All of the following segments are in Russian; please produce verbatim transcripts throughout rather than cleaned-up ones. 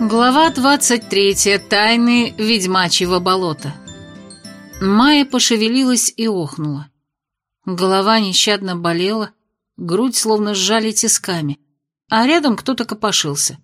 Глава двадцать третья. Тайны ведьмачьего болота. Майя пошевелилась и охнула. Голова нещадно болела, грудь словно сжали тисками, а рядом кто-то копошился.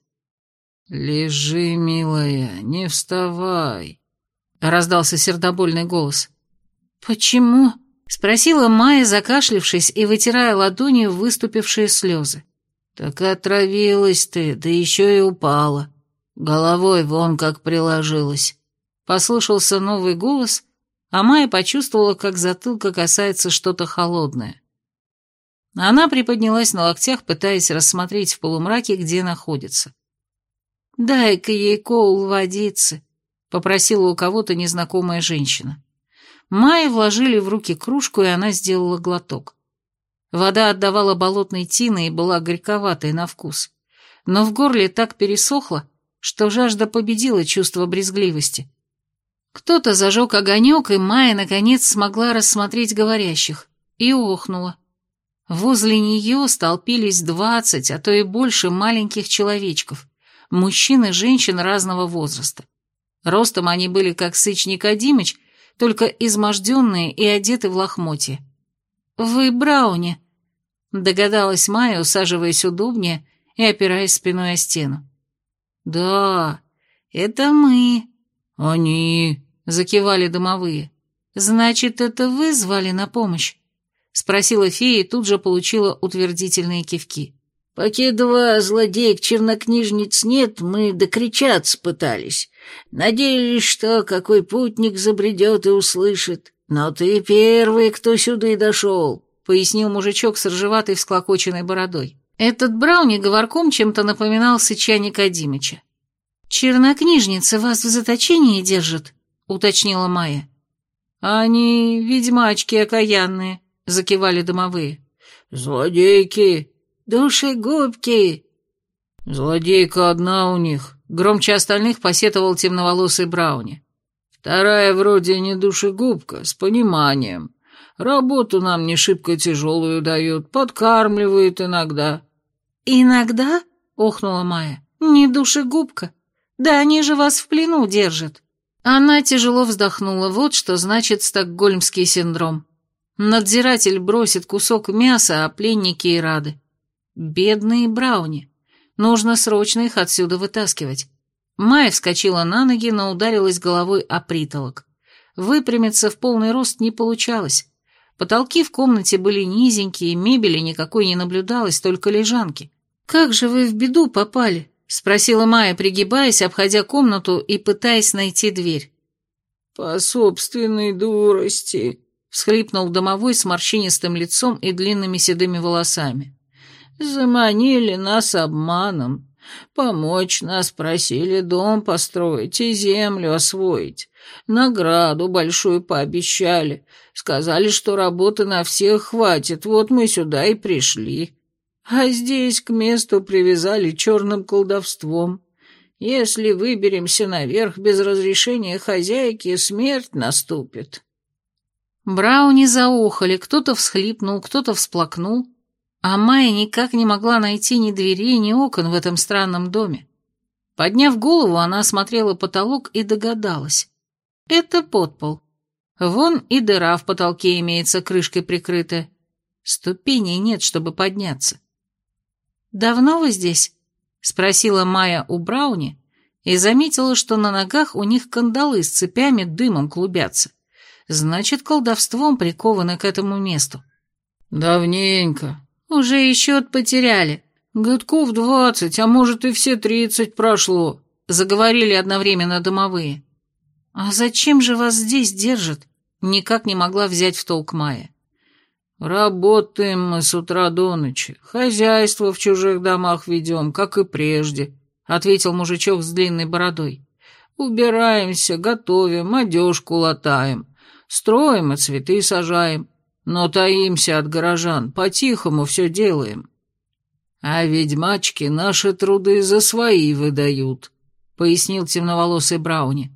«Лежи, милая, не вставай», — раздался сердобольный голос. «Почему?» — спросила Майя, закашлявшись и вытирая ладонью выступившие слезы. «Так отравилась ты, да еще и упала. Головой вон как приложилась». Послышался новый голос, а Майя почувствовала, как затылка касается что-то холодное. Она приподнялась на локтях, пытаясь рассмотреть в полумраке, где находится. «Дай-ка ей коул водицы», — попросила у кого-то незнакомая женщина. Майе вложили в руки кружку, и она сделала глоток. Вода отдавала болотной тиной и была горьковатой на вкус, но в горле так пересохло, что жажда победила чувство брезгливости. Кто-то зажег огонек, и Майя, наконец, смогла рассмотреть говорящих, и охнула. Возле нее столпились двадцать, а то и больше маленьких человечков, мужчин и женщин разного возраста. Ростом они были как Сыч Никодимыч, только изможденные и одеты в лохмотья. «Вы Брауни», — догадалась Майя, усаживаясь удобнее и опираясь спиной о стену. «Да, это мы». «Они», — закивали домовые. «Значит, это вы звали на помощь?» — спросила фея и тут же получила утвердительные кивки. «Покидова злодеек-чернокнижниц нет, мы докричаться пытались. Надеялись, что какой путник забредет и услышит. Но ты первый, кто сюда и дошел», — пояснил мужичок с рыжеватой всклокоченной бородой. Этот Брауни говорком чем-то напоминал Сыча Никодимыча. «Чернокнижницы вас в заточении держат?» — уточнила Майя. «Они ведьмачки окаянные», — закивали домовые. «Злодейки! Душегубки!» «Злодейка одна у них», — громче остальных посетовал темноволосый Брауни. «Вторая вроде не душегубка, с пониманием. Работу нам не шибко тяжелую дает, подкармливает иногда». «Иногда?» — охнула Майя. «Не душегубка. Да они же вас в плену держат». Она тяжело вздохнула. Вот что значит стокгольмский синдром. Надзиратель бросит кусок мяса, а пленники и рады. Бедные Брауни. Нужно срочно их отсюда вытаскивать. Майя вскочила на ноги, но ударилась головой о притолок. Выпрямиться в полный рост не получалось. Потолки в комнате были низенькие, мебели никакой не наблюдалось, только лежанки. «Как же вы в беду попали?» — спросила Майя, пригибаясь, обходя комнату и пытаясь найти дверь. «По собственной дурости», — всхлипнул домовой с морщинистым лицом и длинными седыми волосами. «Заманили нас обманом. Помочь нас просили дом построить и землю освоить. Награду большую пообещали. Сказали, что работы на всех хватит, вот мы сюда и пришли. А здесь к месту привязали черным колдовством. Если выберемся наверх без разрешения хозяйки, смерть наступит». Брауни заохали, кто-то всхлипнул, кто-то всплакнул, а Майя никак не могла найти ни дверей, ни окон в этом странном доме. Подняв голову, она осмотрела потолок и догадалась. Это подпол. Вон и дыра в потолке имеется, крышкой прикрытая. Ступеней нет, чтобы подняться. «Давно вы здесь?» — спросила Майя у Брауни и заметила, что на ногах у них кандалы с цепями дымом клубятся. Значит, колдовством прикованы к этому месту. «Давненько. Уже и счет потеряли. Годков двадцать, а может и все тридцать прошло», — заговорили одновременно домовые. «А зачем же вас здесь держат?» — никак не могла взять в толк Майя. «Работаем мы с утра до ночи. Хозяйство в чужих домах ведем, как и прежде», — ответил мужичок с длинной бородой. «Убираемся, готовим, одежку латаем, строим и цветы сажаем, но таимся от горожан, по-тихому все делаем. А ведьмачки наши труды за свои выдают», — пояснил темноволосый Брауни.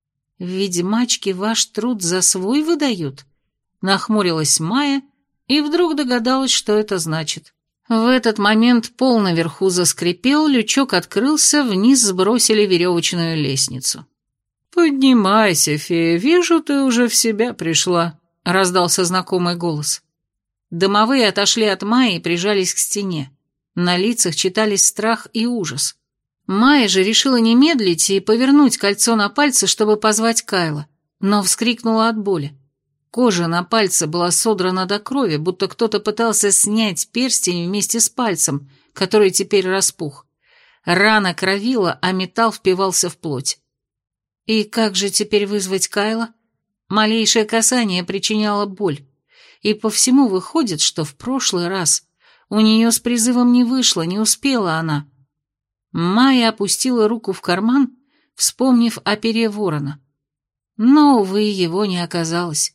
«Ведьмачки ваш труд за свой выдают?» — нахмурилась Майя и вдруг догадалась, что это значит. В этот момент пол наверху заскрипел, лючок открылся, вниз сбросили веревочную лестницу. «Поднимайся, фея, вижу, ты уже в себя пришла», — раздался знакомый голос. Домовые отошли от Майи и прижались к стене. На лицах читались страх и ужас. Майя же решила не медлить и повернуть кольцо на пальце, чтобы позвать Кайла, но вскрикнула от боли. Кожа на пальце была содрана до крови, будто кто-то пытался снять перстень вместе с пальцем, который теперь распух. Рана кровила, а металл впивался в плоть. И как же теперь вызвать Кайла? Малейшее касание причиняло боль. И по всему выходит, что в прошлый раз у нее с призывом не вышло, не успела она. Майя опустила руку в карман, вспомнив о пере ворона. Но, увы, его не оказалось.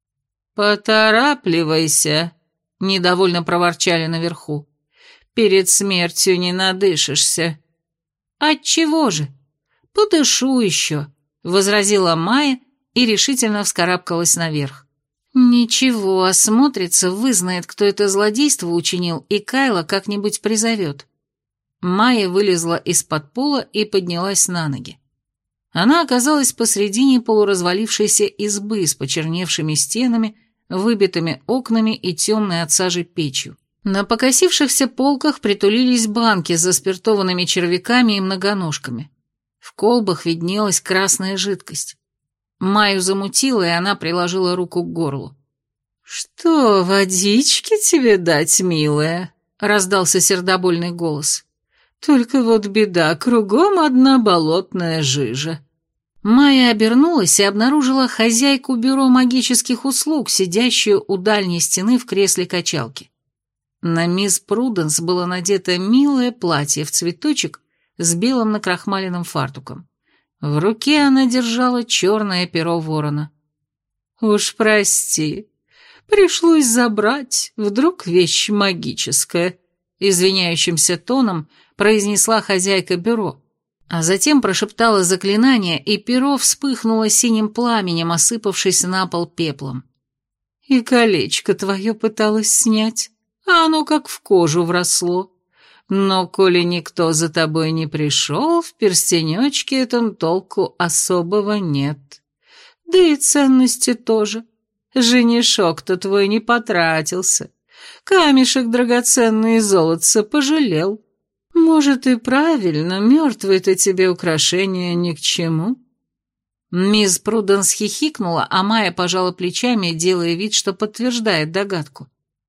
«Поторапливайся», — недовольно проворчали наверху. «Перед смертью не надышишься». «Отчего же? Подышу еще», — возразила Майя и решительно вскарабкалась наверх. «Ничего, осмотрится, вызнает, кто это злодейство учинил, и Кайла как-нибудь призовет». Майя вылезла из-под пола и поднялась на ноги. Она оказалась посредине полуразвалившейся избы с почерневшими стенами, выбитыми окнами и темной от сажи печью. На покосившихся полках притулились банки с заспиртованными червяками и многоножками. В колбах виднелась красная жидкость. Майю замутило, и она приложила руку к горлу. «Что, водички тебе дать, милая?» — раздался сердобольный голос. «Только вот беда, кругом одна болотная жижа». Майя обернулась и обнаружила хозяйку бюро магических услуг, сидящую у дальней стены в кресле качалки. На мисс Пруденс было надето милое платье в цветочек с белым накрахмаленным фартуком. В руке она держала черное перо ворона. «Уж прости, пришлось забрать, вдруг вещь магическая», — извиняющимся тоном произнесла хозяйка бюро, а затем прошептала заклинание, и перо вспыхнуло синим пламенем, осыпавшись на пол пеплом. «И колечко твое пыталась снять, а оно как в кожу вросло. Но, коли никто за тобой не пришел, в перстенечке этом толку особого нет. Да и ценности тоже. Женишок-то твой не потратился. Камешек драгоценный и золотце пожалел. Может, и правильно, мертвые-то тебе украшения ни к чему». Мисс Пруденс хихикнула, а Майя пожала плечами, делая вид, что подтверждает догадку.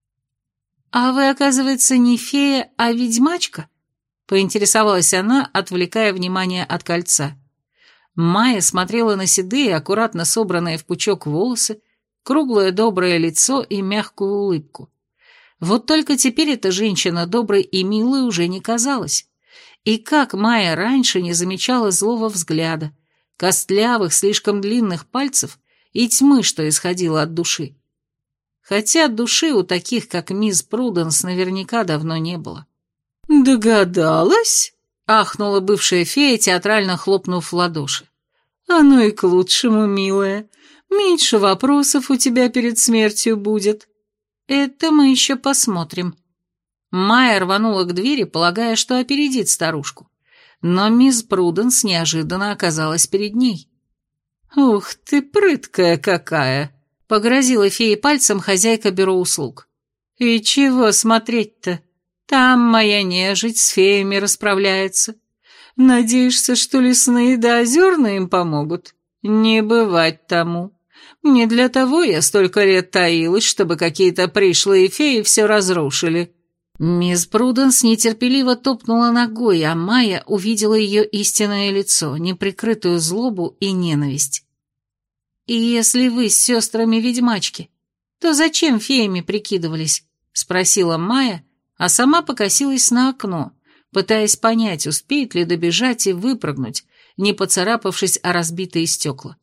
«А вы, оказывается, не фея, а ведьмачка?» — поинтересовалась она, отвлекая внимание от кольца. Майя смотрела на седые, аккуратно собранные в пучок волосы, круглое доброе лицо и мягкую улыбку. Вот только теперь эта женщина доброй и милой уже не казалась. И как Майя раньше не замечала злого взгляда, костлявых, слишком длинных пальцев и тьмы, что исходила от души. Хотя души у таких, как мисс Пруденс, наверняка давно не было. «Догадалась?» — ахнула бывшая фея, театрально хлопнув в ладоши. «Оно и к лучшему, милая. Меньше вопросов у тебя перед смертью будет». «Это мы еще посмотрим». Майя рванула к двери, полагая, что опередит старушку. Но мисс Пруденс неожиданно оказалась перед ней. «Ух ты, прыткая какая!» — погрозила фее пальцем хозяйка бюро услуг. «И чего смотреть-то? Там моя нежить с феями расправляется. Надеешься, что лесные да озерные им помогут? Не бывать тому. Не для того я столько лет таилась, чтобы какие-то пришлые феи все разрушили». Мисс Пруденс нетерпеливо топнула ногой, а Майя увидела ее истинное лицо, неприкрытую злобу и ненависть. «И если вы с сестрами ведьмачки, то зачем феями прикидывались?» — спросила Майя, а сама покосилась на окно, пытаясь понять, успеет ли добежать и выпрыгнуть, не поцарапавшись о разбитые стекла.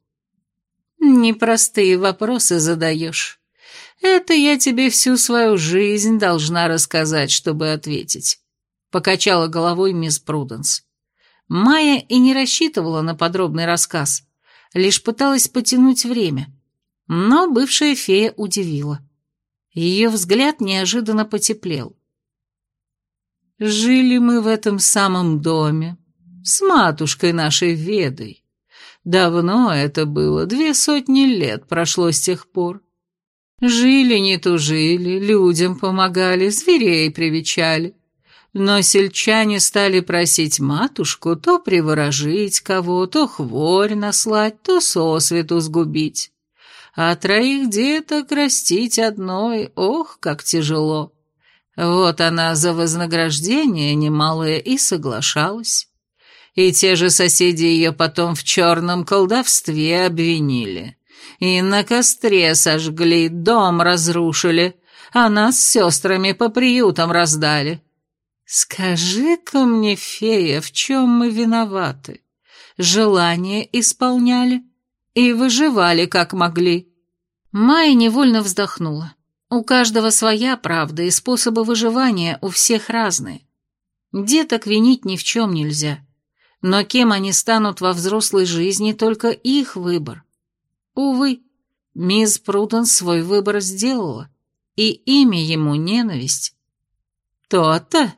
«Непростые вопросы задаешь. Это я тебе всю свою жизнь должна рассказать, чтобы ответить», — покачала головой мисс Пруденс. Майя и не рассчитывала на подробный рассказ, лишь пыталась потянуть время. Но бывшая фея удивила. Ее взгляд неожиданно потеплел. Жили мы в этом самом доме, с матушкой нашей Ведой. Давно это было, две сотни лет прошло с тех пор. Жили не тужили, людям помогали, зверей привечали. Но сельчане стали просить матушку то приворожить кого, то хворь наслать, то сосвету сгубить. А троих деток растить одной, ох, как тяжело. Вот она за вознаграждение немалое и соглашалась. И те же соседи ее потом в черном колдовстве обвинили. И на костре сожгли, дом разрушили, а нас с сестрами по приютам раздали. Скажи-ка мне, фея, в чем мы виноваты? Желания исполняли и выживали, как могли. Майя невольно вздохнула. У каждого своя правда, и способы выживания у всех разные. Деток винить ни в чем нельзя. Но кем они станут во взрослой жизни, только их выбор. Увы, мисс Пруденс свой выбор сделала, и имя ему ненависть. «То-то?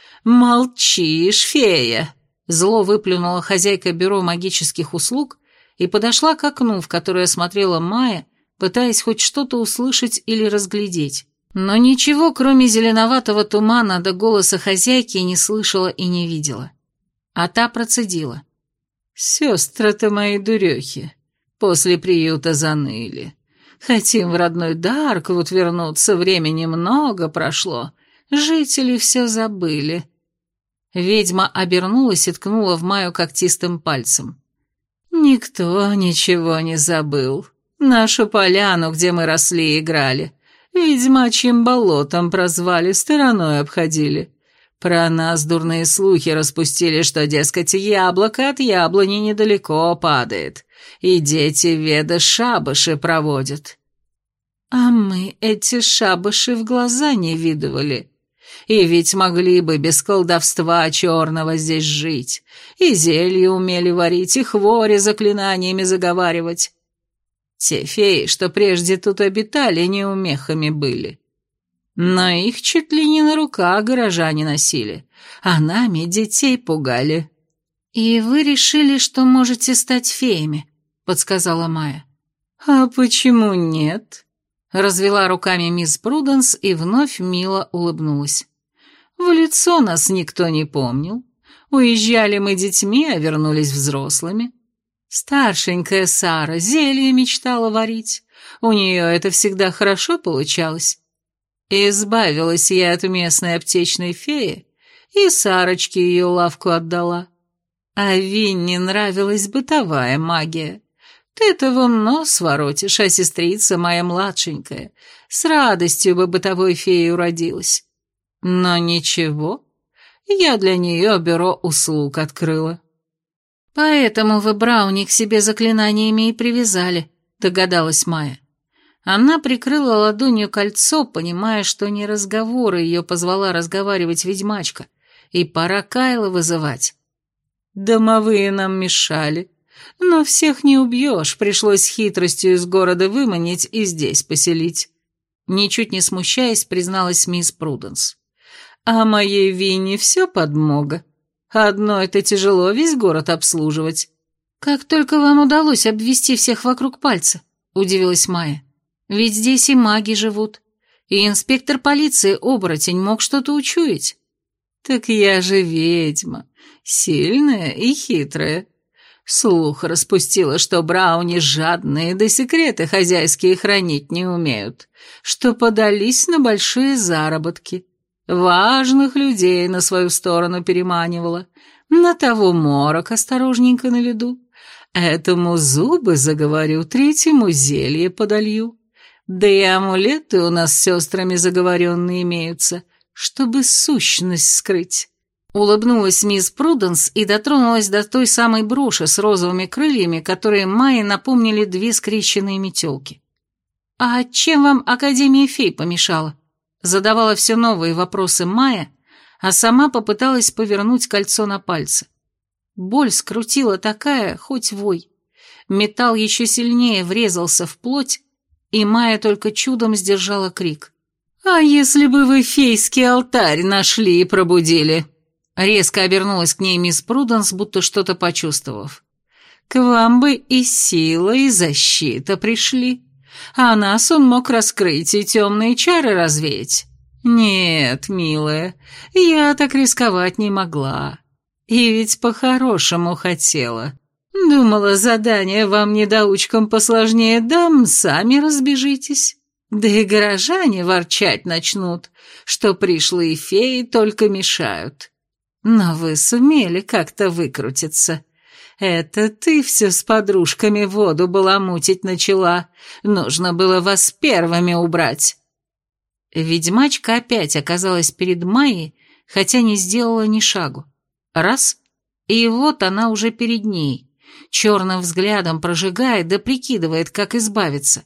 Молчишь, фея!» Зло выплюнула хозяйка бюро магических услуг и подошла к окну, в которое смотрела Майя, пытаясь хоть что-то услышать или разглядеть. Но ничего, кроме зеленоватого тумана до голоса хозяйки, не слышала и не видела. А та процедила. «Сестры-то мои дурехи, после приюта заныли. Хотим в родной Дарквуд вернуться, времени много прошло, жители все забыли». Ведьма обернулась и ткнула в Майю когтистым пальцем. «Никто ничего не забыл. Нашу поляну, где мы росли и играли, ведьмачьим болотом прозвали, стороной обходили. Про нас дурные слухи распустили, что, дескать, яблоко от яблони недалеко падает, и дети Веды шабаши проводят. А мы эти шабаши в глаза не видывали. И ведь могли бы без колдовства черного здесь жить, и зелья умели варить, и хвори заклинаниями заговаривать. Те феи, что прежде тут обитали, неумехами были. Но их чуть ли не на руках горожане носили, а нами детей пугали». «И вы решили, что можете стать феями?» — подсказала Майя. «А почему нет?» — развела руками мисс Пруденс и вновь мило улыбнулась. «В лицо нас никто не помнил. Уезжали мы детьми, а вернулись взрослыми. Старшенькая Сара зелье мечтала варить. У нее это всегда хорошо получалось. Избавилась я от местной аптечной феи, и Сарочке ее лавку отдала. А Винни нравилась бытовая магия. Ты-то вон нос воротишь, а сестрица моя младшенькая с радостью бы бытовой феей уродилась. Но ничего, я для нее бюро услуг открыла». «Поэтому вы Брауни к себе заклинаниями и привязали», — догадалась Майя. Она прикрыла ладонью кольцо, понимая, что не разговоры ее позвала разговаривать ведьмачка, и пора Кайла вызывать. «Домовые нам мешали, но всех не убьешь, пришлось хитростью из города выманить и здесь поселить», — ничуть не смущаясь, призналась мисс Пруденс. «А моей Винни все подмога. Одной-то тяжело весь город обслуживать». «Как только вам удалось обвести всех вокруг пальца», — удивилась Майя. «Ведь здесь и маги живут, и инспектор полиции оборотень мог что-то учуять». «Так я же ведьма, сильная и хитрая. Слух распустила, что Брауни жадные, да секреты хозяйские хранить не умеют, что подались на большие заработки. Важных людей на свою сторону переманивала, на того морок осторожненько на виду. Этому зубы заговорю, третьему зелье подолью. Да и амулеты у нас с сестрами заговоренные имеются, чтобы сущность скрыть». Улыбнулась мисс Пруденс и дотронулась до той самой броши с розовыми крыльями, которые Майе напомнили две скрещенные метелки. «А чем вам Академия фей помешала?» Задавала все новые вопросы Майя, а сама попыталась повернуть кольцо на пальце. Боль скрутила такая, хоть вой. Металл еще сильнее врезался в плоть, и Майя только чудом сдержала крик. «А если бы вы фейский алтарь нашли и пробудили?» Резко обернулась к ней мисс Пруденс, будто что-то почувствовав. «К вам бы и сила, и защита пришли, а нас он мог раскрыть и темные чары развеять. Нет, милая, я так рисковать не могла. И ведь по-хорошему хотела. Думала, задание вам недоучкам посложнее дам, сами разбежитесь. Да и горожане ворчать начнут, что пришлые феи только мешают. Но вы сумели как-то выкрутиться. Это ты все с подружками воду баламутить начала. Нужно было вас первыми убрать». Ведьмачка опять оказалась перед Майей, хотя не сделала ни шагу. Раз, и вот она уже перед ней, черным взглядом прожигает да прикидывает, как избавиться.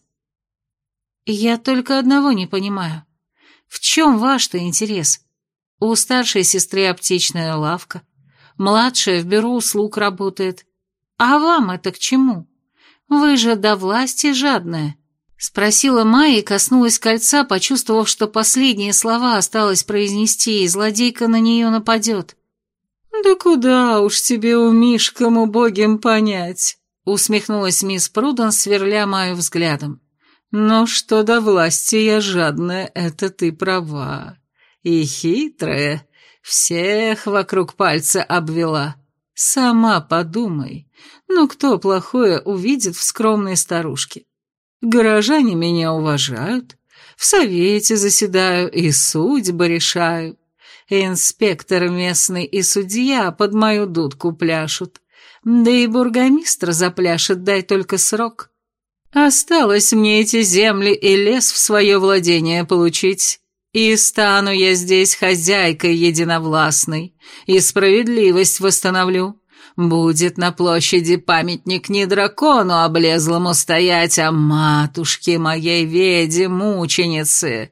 «Я только одного не понимаю. В чем ваш-то интерес? У старшей сестры аптечная лавка, младшая в бюро услуг работает. А вам это к чему? Вы же до власти жадная». Спросила Майя и коснулась кольца, почувствовав, что последние слова осталось произнести, и злодейка на нее нападет. «Да куда уж тебе умишкам убогим понять», — усмехнулась мисс Пруденс, сверля Майю взглядом. «Но что до власти я жадная, это ты права. И хитрая, всех вокруг пальца обвела. Сама подумай, ну кто плохое увидит в скромной старушке? Горожане меня уважают, в совете заседаю и судьбы решаю. Инспектор местный и судья под мою дудку пляшут, да и бургомистр запляшет, дай только срок. Осталось мне эти земли и лес в свое владение получить, и стану я здесь хозяйкой единовластной, и справедливость восстановлю. Будет на площади памятник не дракону облезлому стоять, а матушке моей веде-мученице.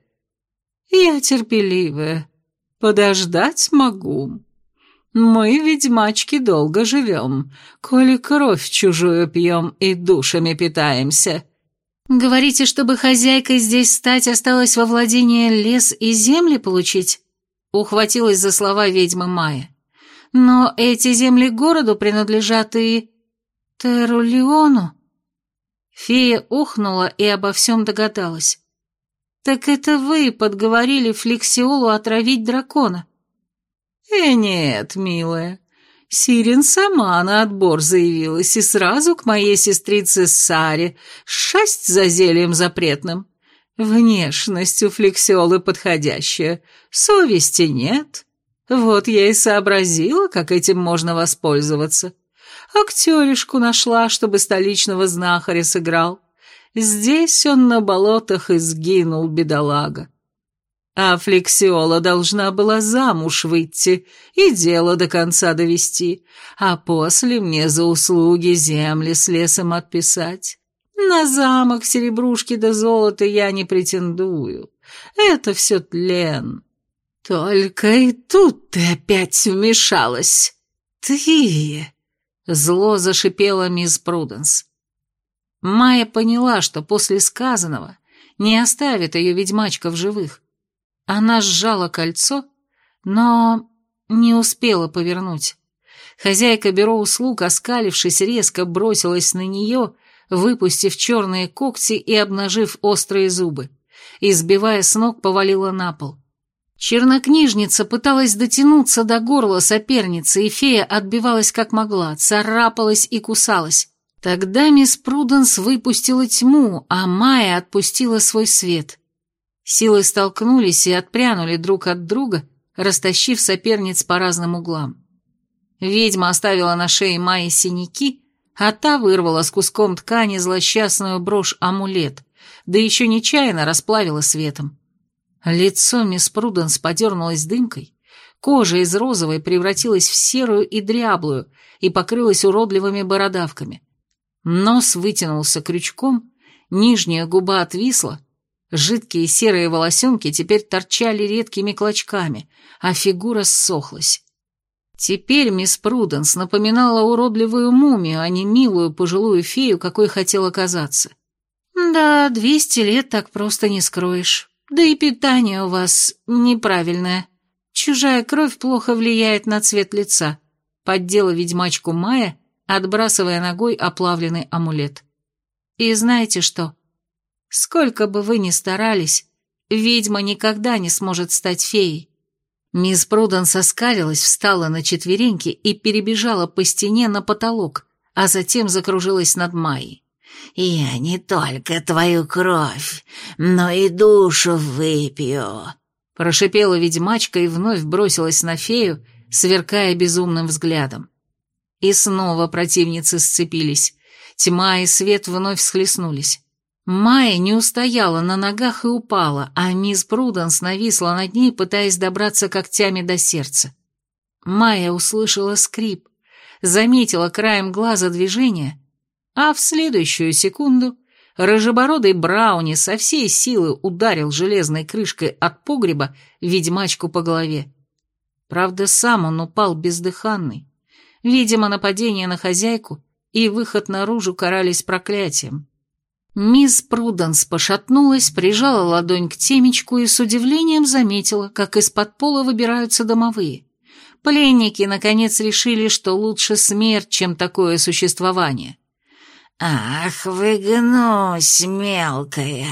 Я терпеливая, подождать могу. Мы, ведьмачки, долго живем, коли кровь чужую пьем и душами питаемся». «Говорите, чтобы хозяйкой здесь стать, осталось во владение лес и земли получить?» Ухватилась за слова ведьмы Майя. «Но эти земли городу принадлежат и... Терулиону?» Фея ухнула и обо всем догадалась. «Так это вы подговорили Флексиолу отравить дракона?» «Э, нет, милая, Сирен сама на отбор заявилась и сразу к моей сестрице Саре шасть за зельем запретным. Внешность у Флексиолы подходящая, совести нет. Вот я и сообразила, как этим можно воспользоваться. Актеришку нашла, чтобы столичного знахаря сыграл. Здесь он на болотах и сгинул, бедолага. А Флексиола должна была замуж выйти и дело до конца довести, а после мне за услуги земли с лесом отписать. На замок, серебрушки да золото я не претендую. Это все тлен. Только и тут ты опять вмешалась. Ты... Зло зашипела мисс Пруденс. Майя поняла, что после сказанного не оставит ее ведьмачка в живых. Она сжала кольцо, но не успела повернуть. Хозяйка бюро услуг, оскалившись, резко бросилась на нее, выпустив черные когти и обнажив острые зубы, и, сбивая с ног, повалила на пол. Чернокнижница пыталась дотянуться до горла соперницы, и фея отбивалась как могла, царапалась и кусалась. Тогда мисс Пруденс выпустила тьму, а Майя отпустила свой свет. Силы столкнулись и отпрянули друг от друга, растащив соперниц по разным углам. Ведьма оставила на шее Майи синяки, а та вырвала с куском ткани злосчастную брошь-амулет, да еще нечаянно расплавила светом. Лицо мисс Пруденс подернулось дымкой, кожа из розовой превратилась в серую и дряблую и покрылась уродливыми бородавками. Нос вытянулся крючком, нижняя губа отвисла, жидкие серые волосенки теперь торчали редкими клочками, а фигура ссохлась. Теперь мисс Пруденс напоминала уродливую мумию, а не милую пожилую фею, какой хотела казаться. «Да, двести лет так просто не скроешь», Да и питание у вас неправильное. Чужая кровь плохо влияет на цвет лица», — поддела ведьмачку Майя, отбрасывая ногой оплавленный амулет. «И знаете что? Сколько бы вы ни старались, ведьма никогда не сможет стать феей». Мисс Пруденс оскалилась, встала на четвереньки и перебежала по стене на потолок, а затем закружилась над Майей. «Я не только твою кровь, но и душу выпью», — прошипела ведьмачка и вновь бросилась на фею, сверкая безумным взглядом. И снова противницы сцепились. Тьма и свет вновь схлестнулись. Майя не устояла на ногах и упала, а мисс Пруденс нависла над ней, пытаясь добраться когтями до сердца. Майя услышала скрип, заметила краем глаза движение, а в следующую секунду рыжебородый Брауни со всей силы ударил железной крышкой от погреба ведьмачку по голове. Правда, сам он упал бездыханный. Видимо, нападение на хозяйку и выход наружу карались проклятием. Мисс Пруденс пошатнулась, прижала ладонь к темечку и с удивлением заметила, как из-под пола выбираются домовые. Пленники, наконец, решили, что лучше смерть, чем такое существование. «Ах вы гнусь, мелкая!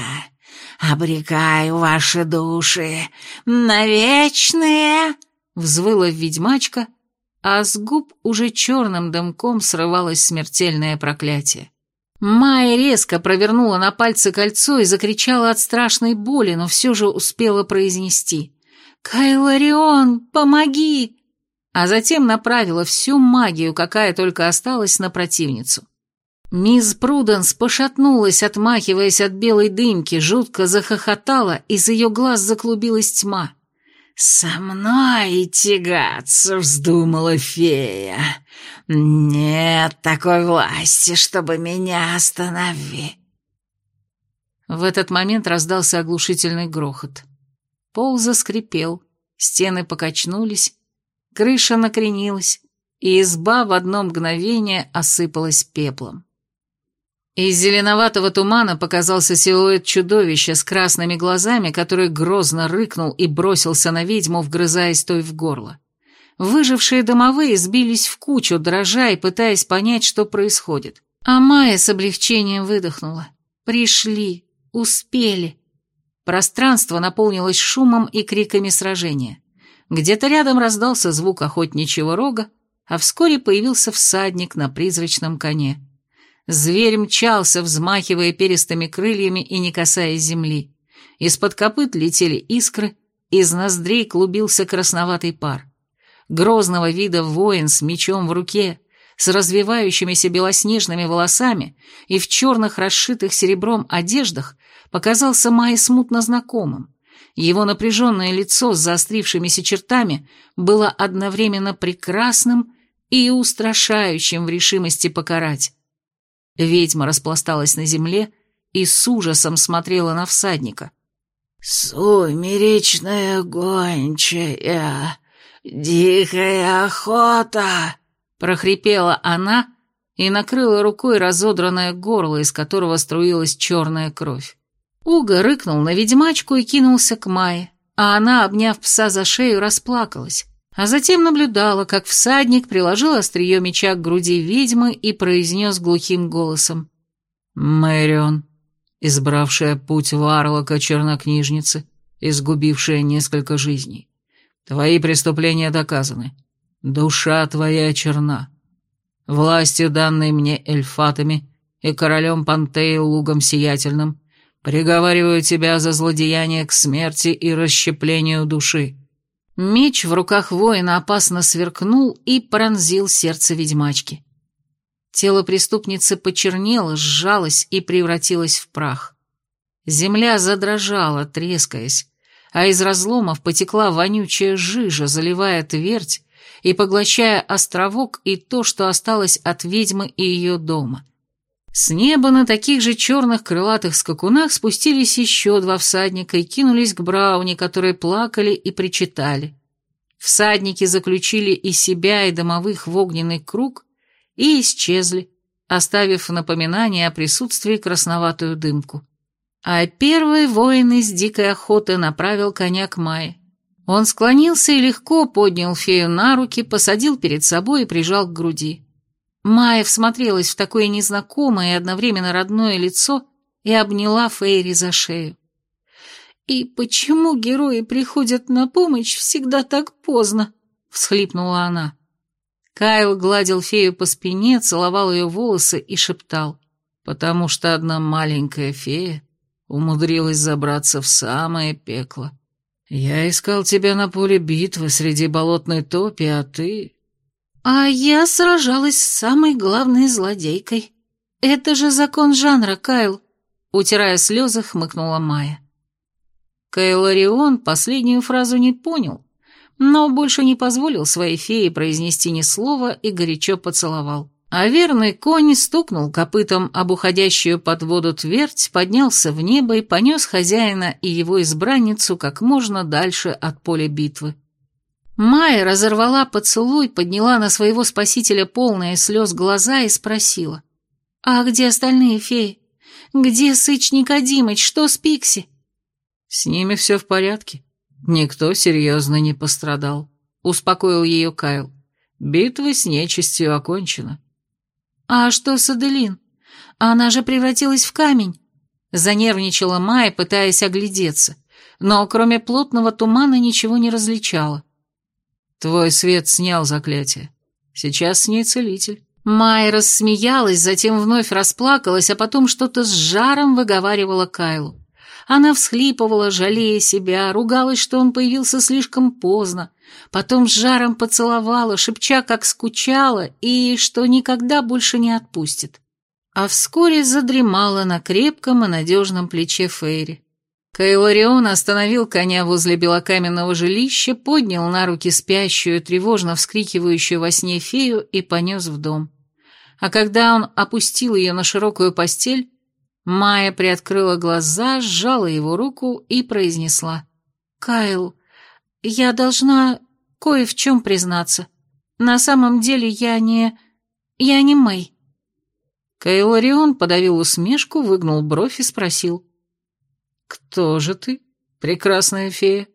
Обрекаю ваши души на вечные!» — взвыла ведьмачка, а с губ уже черным дымком срывалось смертельное проклятие. Майя резко провернула на пальце кольцо и закричала от страшной боли, но все же успела произнести: «Кайларион, помоги!» А затем направила всю магию, какая только осталась, на противницу. Мисс Пруденс пошатнулась, отмахиваясь от белой дымки, жутко захохотала, из ее глаз заклубилась тьма. «Со мной тягаться вздумала фея. Нет такой власти, чтобы меня остановить». В этот момент раздался оглушительный грохот. Пол заскрипел, стены покачнулись, крыша накренилась, и изба в одно мгновение осыпалась пеплом. Из зеленоватого тумана показался силуэт чудовища с красными глазами, который грозно рыкнул и бросился на ведьму, вгрызаясь той в горло. Выжившие домовые сбились в кучу, дрожа и пытаясь понять, что происходит. А Майя с облегчением выдохнула. «Пришли, успели». Пространство наполнилось шумом и криками сражения. Где-то рядом раздался звук охотничьего рога, а вскоре появился всадник на призрачном коне. Зверь мчался, взмахивая перистыми крыльями и не касаясь земли. Из-под копыт летели искры, из ноздрей клубился красноватый пар. Грозного вида воин с мечом в руке, с развивающимися белоснежными волосами и в черных расшитых серебром одеждах показался Майе смутно знакомым. Его напряженное лицо с заострившимися чертами было одновременно прекрасным и устрашающим в решимости покарать. Ведьма распласталась на земле и с ужасом смотрела на всадника. «Сумеречная гончая, дикая охота!» — прохрипела она и накрыла рукой разодранное горло, из которого струилась черная кровь. Уга рыкнул на ведьмачку и кинулся к Майе, а она, обняв пса за шею, расплакалась, а затем наблюдала, как всадник приложил острие меча к груди ведьмы и произнес глухим голосом: «Мэрион, избравшая путь варлока-чернокнижницы, изгубившая несколько жизней, твои преступления доказаны, душа твоя черна. Властью, данной мне эльфатами и королем Пантеи Лугом Сиятельным, приговариваю тебя за злодеяние к смерти и расщеплению души». Меч в руках воина опасно сверкнул и пронзил сердце ведьмачки. Тело преступницы почернело, сжалось и превратилось в прах. Земля задрожала, трескаясь, а из разломов потекла вонючая жижа, заливая твердь и поглощая островок и то, что осталось от ведьмы и ее дома. С неба на таких же черных крылатых скакунах спустились еще два всадника и кинулись к Брауни, которые плакали и причитали. Всадники заключили и себя, и домовых в огненный круг и исчезли, оставив в напоминание о присутствии красноватую дымку. А первый воин из дикой охоты направил коня к Майе. Он склонился и легко поднял фею на руки, посадил перед собой и прижал к груди. Майя всмотрелась в такое незнакомое и одновременно родное лицо и обняла Фейри за шею. «И почему герои приходят на помощь всегда так поздно?» — всхлипнула она. Кайл гладил фею по спине, целовал ее волосы и шептал: «Потому что одна маленькая фея умудрилась забраться в самое пекло. Я искал тебя на поле битвы среди болотной топи, а ты...» «А я сражалась с самой главной злодейкой. Это же закон жанра, Кайл», — утирая слезы, хмыкнула Майя. Кайларион последнюю фразу не понял, но больше не позволил своей фее произнести ни слова и горячо поцеловал. А верный конь стукнул копытом об уходящую под воду твердь, поднялся в небо и понес хозяина и его избранницу как можно дальше от поля битвы. Майя разорвала поцелуй, подняла на своего спасителя полные слез глаза и спросила: «А где остальные феи? Где Сыч Никодимыч? Что с Пикси?» «С ними все в порядке. Никто серьезно не пострадал», — успокоил ее Кайл. «Битва с нечистью окончена». «А что с Аделин? Она же превратилась в камень», — занервничала Майя, пытаясь оглядеться, но кроме плотного тумана ничего не различала. «Твой свет снял заклятие. Сейчас с ней целитель». Майя рассмеялась, затем вновь расплакалась, а потом что-то с жаром выговаривала Кайлу. Она всхлипывала, жалея себя, ругалась, что он появился слишком поздно, потом с жаром поцеловала, шепча, как скучала, и что никогда больше не отпустит. А вскоре задремала на крепком и надежном плече Фейри. Кайларион остановил коня возле белокаменного жилища, поднял на руки спящую, тревожно вскрикивающую во сне фею и понес в дом. А когда он опустил ее на широкую постель, Майя приоткрыла глаза, сжала его руку и произнесла: «Кайл, я должна кое в чем признаться. На самом деле я не... я не Мэй». Кайларион подавил усмешку, выгнул бровь и спросил: «Кто же ты, прекрасная фея?»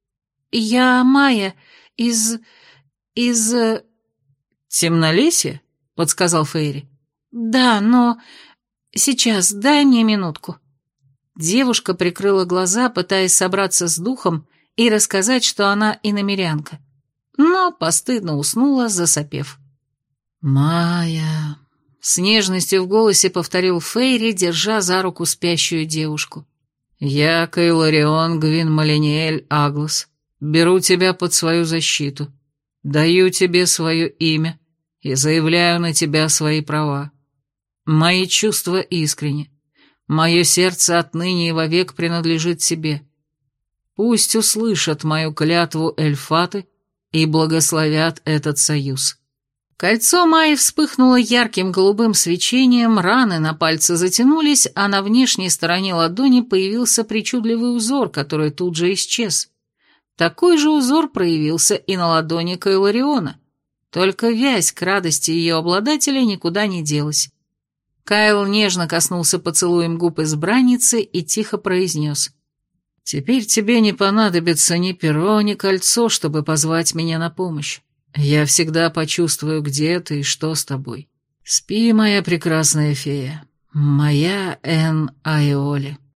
«Я Майя из... из...» «Темнолесья?» — подсказал Фейри. «Да, но... сейчас, дай мне минутку». Девушка прикрыла глаза, пытаясь собраться с духом и рассказать, что она иномерянка, но постыдно уснула, засопев. «Майя...» — с нежностью в голосе повторил Фейри, держа за руку спящую девушку. «Я, Кайларион Гвин-Малиниэль Аглас, беру тебя под свою защиту, даю тебе свое имя и заявляю на тебя свои права. Мои чувства искренни, мое сердце отныне и вовек принадлежит тебе. Пусть услышат мою клятву эльфаты и благословят этот союз». Кольцо Майи вспыхнуло ярким голубым свечением, раны на пальце затянулись, а на внешней стороне ладони появился причудливый узор, который тут же исчез. Такой же узор проявился и на ладони Кайлариона, только вязь к радости ее обладателя никуда не делась. Кайл нежно коснулся поцелуем губ избранницы и тихо произнес: «Теперь тебе не понадобится ни перо, ни кольцо, чтобы позвать меня на помощь. Я всегда почувствую, где ты и что с тобой. Спи, моя прекрасная фея, моя Эн Айоли».